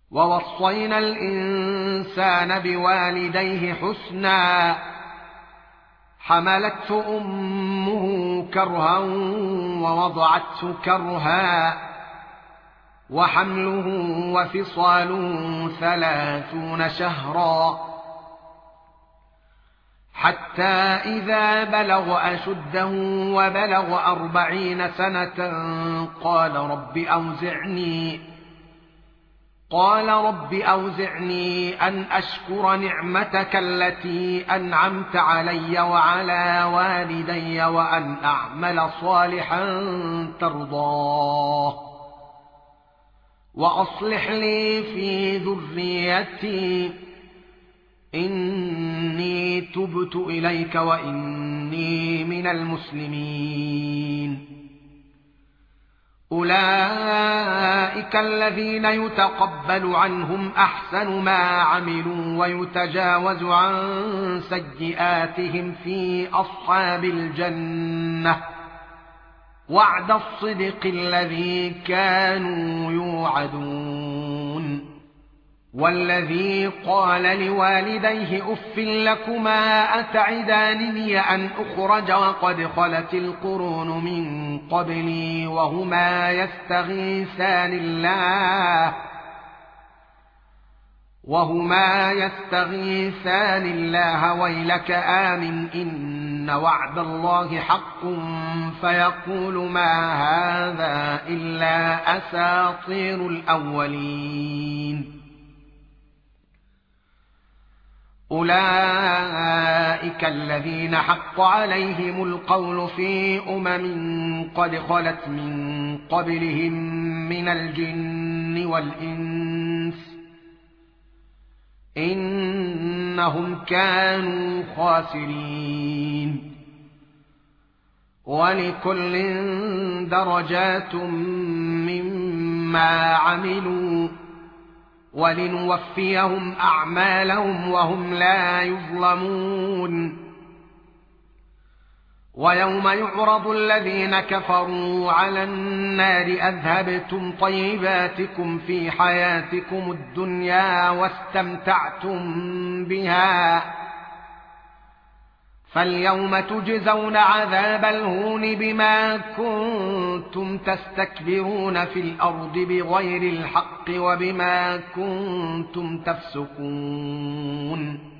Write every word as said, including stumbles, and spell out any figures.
ووصينا الإنسان بوالديه حسنا حملته أمه كرها ووضعته كرها وحمله وفصاله ثلاثون شهرا حتى إذا بلغ أشده وبلغ أربعين سنة قال رب أوزعني قال رب أوزعني أن أشكر نعمتك التي أنعمت علي وعلى والدي وأن أعمل صالحا ترضاه وأصلح لي في ذريتي إني تبت إليك وإني من المسلمين. أولئك الذين يتقبل عنهم أحسن ما عملوا ويتجاوز عن سيئاتهم في أصحاب الجنة وعد الصدق الذي كانوا يوعدون. والذي قال لوالديه أف لكما أتعدانني أن أخرج وقد خلت القرون من قبلي وهما يستغيثان الله وهما يستغيثان الله ويلك آمن إن وعد الله حق فيقول ما هذا إلا أساطير الأولين. أولئك الذين حق عليهم القول في أمم قد خلت من قبلهم من الجن والإنس إنهم كانوا خاسرين. ولكل درجات مما عملوا ولنوفيهم أعمالهم وهم لا يظلمون. ويوم يعرض الذين كفروا على النار أذهبتم طيباتكم في حياتكم الدنيا واستمتعتم بها فاليوم تجزون عذاب الهون بما كنتم تستكبرون في الأرض بغير الحق وبما كنتم تفسقون.